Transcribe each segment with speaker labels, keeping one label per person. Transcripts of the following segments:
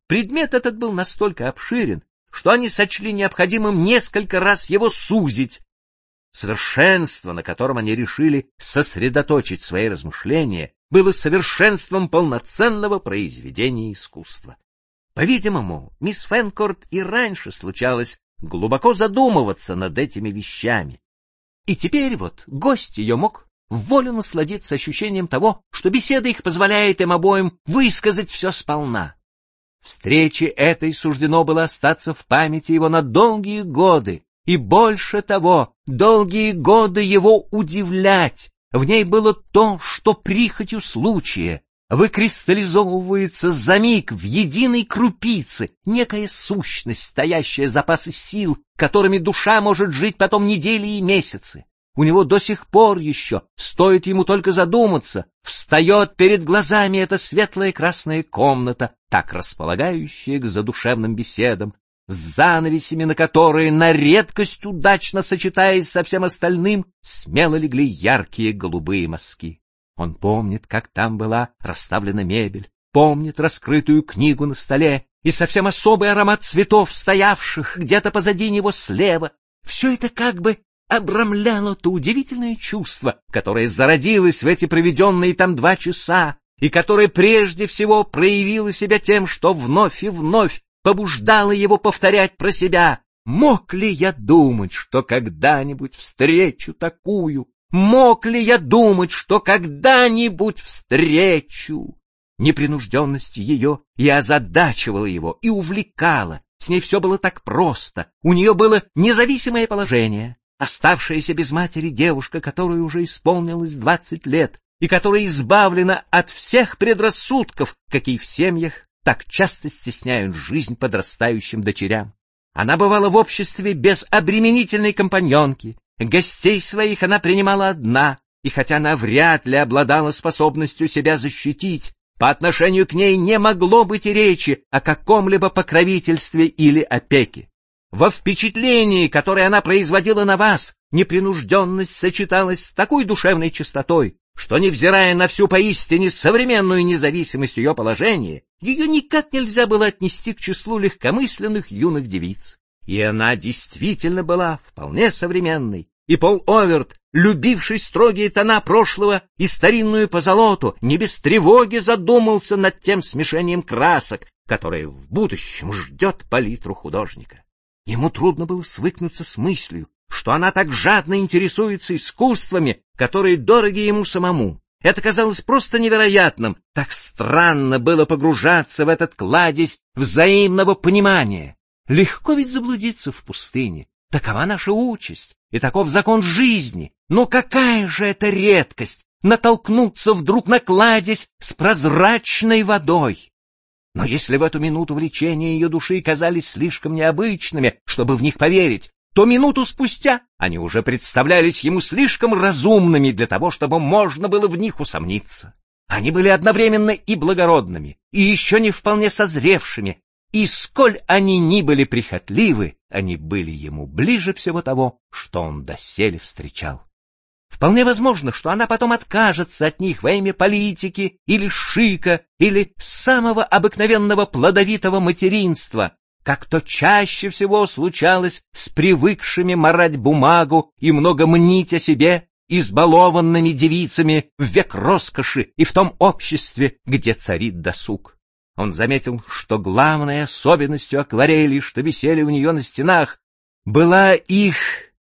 Speaker 1: Предмет этот был настолько обширен, что они сочли необходимым несколько раз его сузить. Совершенство, на котором они решили сосредоточить свои размышления, было совершенством полноценного произведения искусства. По-видимому, мисс Фенкорт и раньше случалось глубоко задумываться над этими вещами. И теперь вот гость ее мог вволю насладиться ощущением того, что беседа их позволяет им обоим высказать все сполна. Встрече этой суждено было остаться в памяти его на долгие годы, и больше того, долгие годы его удивлять. В ней было то, что прихотью случая выкристаллизовывается за миг в единой крупице, некая сущность, стоящая запасы сил, которыми душа может жить потом недели и месяцы. У него до сих пор еще, стоит ему только задуматься, встает перед глазами эта светлая красная комната, так располагающая к задушевным беседам, с занавесями, на которые, на редкость удачно сочетаясь со всем остальным, смело легли яркие голубые мазки. Он помнит, как там была расставлена мебель, помнит раскрытую книгу на столе и совсем особый аромат цветов, стоявших где-то позади него слева. Все это как бы обрамляло то удивительное чувство, которое зародилось в эти проведенные там 2 часа, и которое прежде всего проявило себя тем, что вновь и вновь побуждало его повторять про себя: «Мог ли я думать, что когда-нибудь встречу такую? Мог ли я думать, что когда-нибудь встречу?» Непринужденность ее и озадачивала его, и увлекала. С ней все было так просто. У нее было независимое положение. Оставшаяся без матери девушка, которой уже исполнилось 20 лет, и которая избавлена от всех предрассудков, какие в семьях так часто стесняют жизнь подрастающим дочерям. Она бывала в обществе без обременительной компаньонки, гостей своих она принимала одна, и хотя она вряд ли обладала способностью себя защитить, по отношению к ней не могло быть и речи о каком-либо покровительстве или опеке. Во впечатлении, которое она производила на вас, непринужденность сочеталась с такой душевной чистотой, что, невзирая на всю поистине современную независимость ее положения, ее никак нельзя было отнести к числу легкомысленных юных девиц. И она действительно была вполне современной, и Пол Оверт, любивший строгие тона прошлого и старинную позолоту, не без тревоги задумался над тем смешением красок, которое в будущем ждет палитру художника. Ему трудно было свыкнуться с мыслью, что она так жадно интересуется искусствами, которые дороги ему самому. Это казалось просто невероятным, так странно было погружаться в этот кладезь взаимного понимания. Легко ведь заблудиться в пустыне, такова наша участь, и таков закон жизни. Но какая же это редкость — натолкнуться вдруг на кладезь с прозрачной водой! Но если в эту минуту влечения ее души казались слишком необычными, чтобы в них поверить, то минуту спустя они уже представлялись ему слишком разумными для того, чтобы можно было в них усомниться. Они были одновременно и благородными, и еще не вполне созревшими, и сколь они ни были прихотливы, они были ему ближе всего того, что он доселе встречал. Вполне возможно, что она потом откажется от них во имя политики или шика, или самого обыкновенного плодовитого материнства, как то чаще всего случалось с привыкшими марать бумагу и много мнить о себе избалованными девицами в век роскоши и в том обществе, где царит досуг. Он заметил, что главной особенностью акварелей, что висели у нее на стенах, была их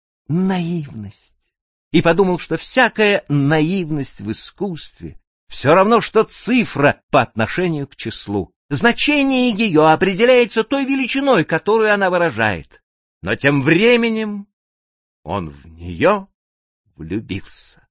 Speaker 1: наивность. И подумал, что всякая наивность в искусстве все равно, что цифра по отношению к числу. Значение ее определяется той величиной, которую она выражает. Но тем временем он в нее влюбился.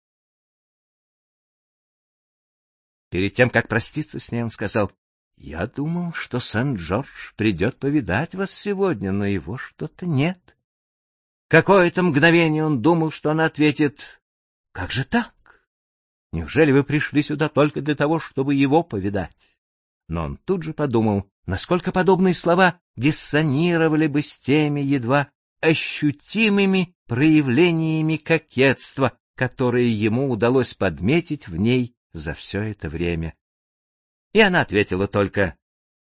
Speaker 1: Перед тем, как проститься с ней, он сказал: «Я думал, что Сент-Джордж придет повидать вас сегодня, но его что-то нет». Какое-то мгновение он думал, что она ответит: «Как же так? Неужели вы пришли сюда только для того, чтобы его повидать?» Но он тут же подумал, насколько подобные слова диссонировали бы с теми едва ощутимыми проявлениями кокетства, которые ему удалось подметить в ней за все это время. И она ответила только: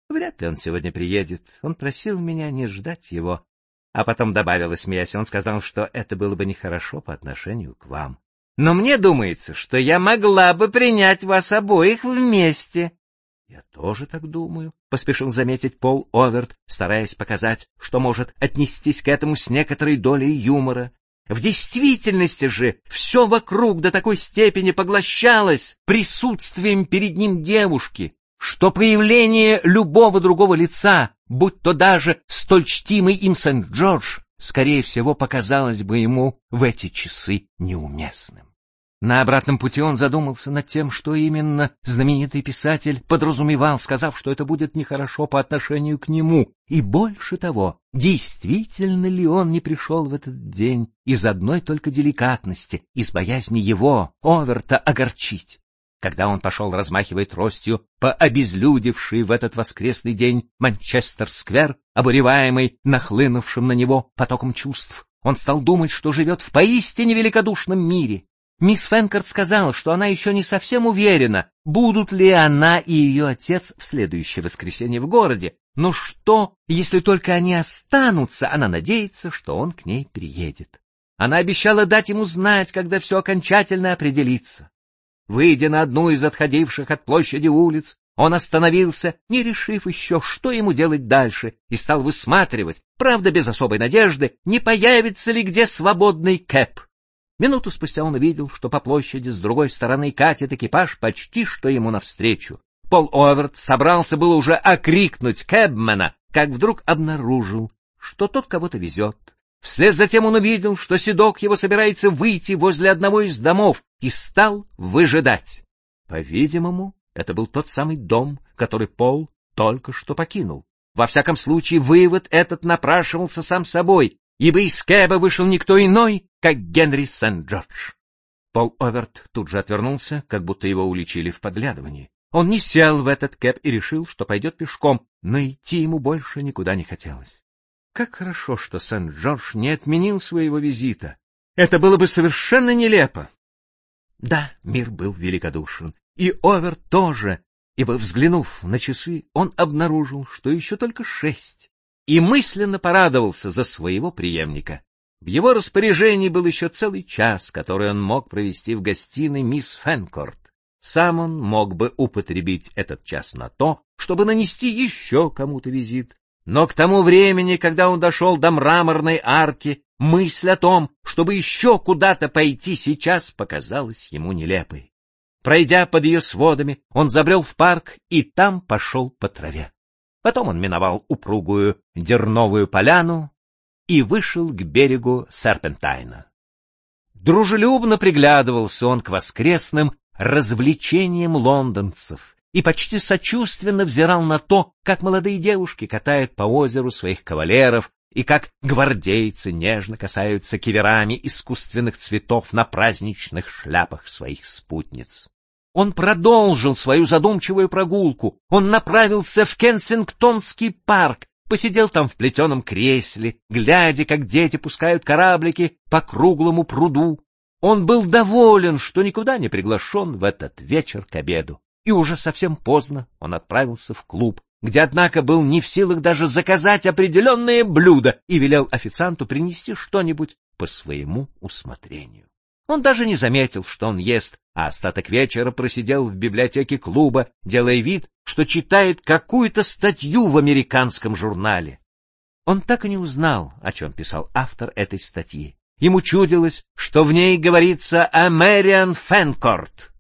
Speaker 1: Вряд ли он сегодня приедет. Он просил меня не ждать его. А потом добавила, смеясь, он сказал, что это было бы нехорошо по отношению к вам. Но мне думается, что я могла бы принять вас обоих вместе. — Я тоже так думаю, — поспешил заметить Пол Оверт, стараясь показать, что может отнестись к этому с некоторой долей юмора. В действительности же все вокруг до такой степени поглощалось присутствием перед ним девушки, что появление любого другого лица, будь то даже столь чтимый им Сент-Джордж, скорее всего, показалось бы ему в эти часы неуместным. На обратном пути он задумался над тем, что именно знаменитый писатель подразумевал, сказав, что это будет нехорошо по отношению к нему, и больше того, действительно ли он не пришел в этот день из одной только деликатности, из боязни его, Оверта, огорчить. Когда он пошел, размахивая тростью, по обезлюдевшей в этот воскресный день Манчестер-сквер, обуреваемый нахлынувшим на него потоком чувств, он стал думать, что живет в поистине великодушном мире. Мисс Фенкорт сказала, что она еще не совсем уверена, будут ли она и ее отец в следующее воскресенье в городе, но что, если только они останутся, она надеется, что он к ней приедет. Она обещала дать ему знать, когда все окончательно определится. Выйдя на одну из отходивших от площади улиц, он остановился, не решив еще, что ему делать дальше, и стал высматривать, правда без особой надежды, не появится ли где свободный кэб. Минуту спустя он увидел, что по площади с другой стороны катит экипаж почти что ему навстречу. Пол Оверт собрался было уже окрикнуть кэбмена, как вдруг обнаружил, что тот кого-то везет. Вслед за тем он увидел, что седок его собирается выйти возле одного из домов, и стал выжидать. По-видимому, это был тот самый дом, который Пол только что покинул. Во всяком случае, вывод этот напрашивался сам собой, ибо из кэба вышел никто иной, как Генри Сент-Джордж. Пол Оверт тут же отвернулся, как будто его уличили в подглядывании. Он не сел в этот кэб и решил, что пойдет пешком, но идти ему больше никуда не хотелось. Как хорошо, что Сент-Джордж не отменил своего визита. Это было бы совершенно нелепо. Да, мир был великодушен, и Оверт тоже, ибо, взглянув на часы, он обнаружил, что еще только 6, и мысленно порадовался за своего преемника. В его распоряжении был еще целый час, который он мог провести в гостиной мисс Фенкорт. Сам он мог бы употребить этот час на то, чтобы нанести еще кому-то визит. Но к тому времени, когда он дошел до мраморной арки, мысль о том, чтобы еще куда-то пойти сейчас, показалась ему нелепой. Пройдя под ее сводами, он забрел в парк и там пошел по траве. Потом он миновал упругую дерновую поляну и вышел к берегу Серпентайна. Дружелюбно приглядывался он к воскресным развлечениям лондонцев и почти сочувственно взирал на то, как молодые девушки катают по озеру своих кавалеров и как гвардейцы нежно касаются киверами искусственных цветов на праздничных шляпах своих спутниц. Он продолжил свою задумчивую прогулку. Он направился в Кенсингтонский парк, посидел там в плетеном кресле, глядя, как дети пускают кораблики по круглому пруду. Он был доволен, что никуда не приглашен в этот вечер к обеду. И уже совсем поздно он отправился в клуб, где, однако, был не в силах даже заказать определенное блюдо и велел официанту принести что-нибудь по своему усмотрению. Он даже не заметил, что он ест, а остаток вечера просидел в библиотеке клуба, делая вид, что читает какую-то статью в американском журнале. Он так и не узнал, о чем писал автор этой статьи. Ему чудилось, что в ней говорится о Мэриан Фенкорт,